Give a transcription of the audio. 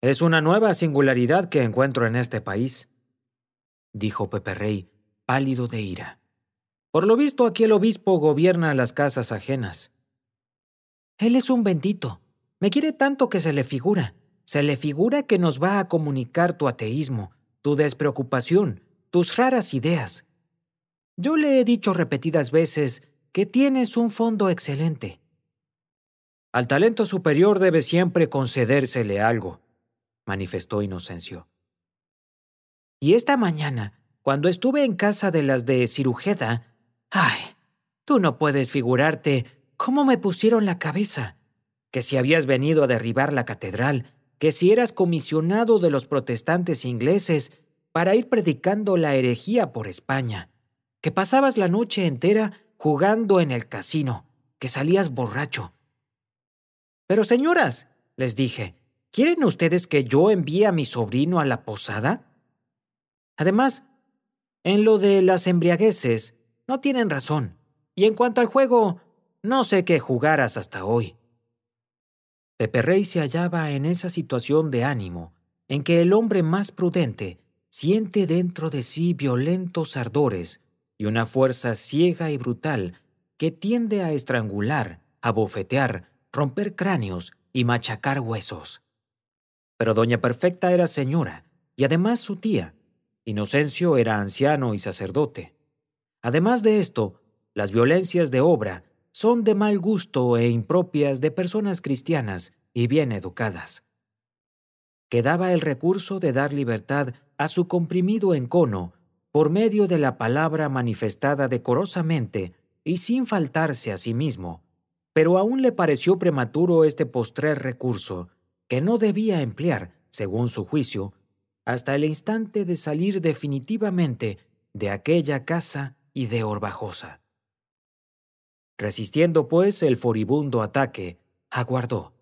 Es una nueva singularidad que encuentro en este país, dijo Peperrey, pálido de ira. Por lo visto, aquí el obispo gobierna las casas ajenas. Él es un bendito. Me quiere tanto que se le figura. Se le figura que nos va a comunicar tu ateísmo, tu despreocupación, tus raras ideas. Yo le he dicho repetidas veces que tienes un fondo excelente. Al talento superior debe siempre concedérsele algo, manifestó Inocencio. Y esta mañana, cuando estuve en casa de las de Cirujeda, ¡ay! Tú no puedes figurarte cómo me pusieron la cabeza. Que si habías venido a derribar la catedral, que si eras comisionado de los protestantes ingleses para ir predicando la herejía por España, que pasabas la noche entera jugando en el casino, que salías borracho. Pero señoras, les dije, ¿quieren ustedes que yo envíe a mi sobrino a la posada? Además, en lo de las embriagueces, no tienen razón. Y en cuanto al juego, no sé qué jugaras hasta hoy. Peperrey se hallaba en esa situación de ánimo en que el hombre más prudente siente dentro de sí violentos ardores y una fuerza ciega y brutal que tiende a estrangular, a bofetear, romper cráneos y machacar huesos. Pero doña Perfecta era señora y además su tía. Inocencio era anciano y sacerdote. Además de esto, las violencias de obra son de mal gusto e impropias de personas cristianas y bien educadas. Quedaba el recurso de dar libertad a su comprimido encono por medio de la palabra manifestada decorosamente y sin faltarse a sí mismo, pero aún le pareció prematuro este postrer recurso, que no debía emplear, según su juicio, hasta el instante de salir definitivamente de aquella casa y de Orbajosa. Resistiendo, pues, el furibundo ataque, aguardó.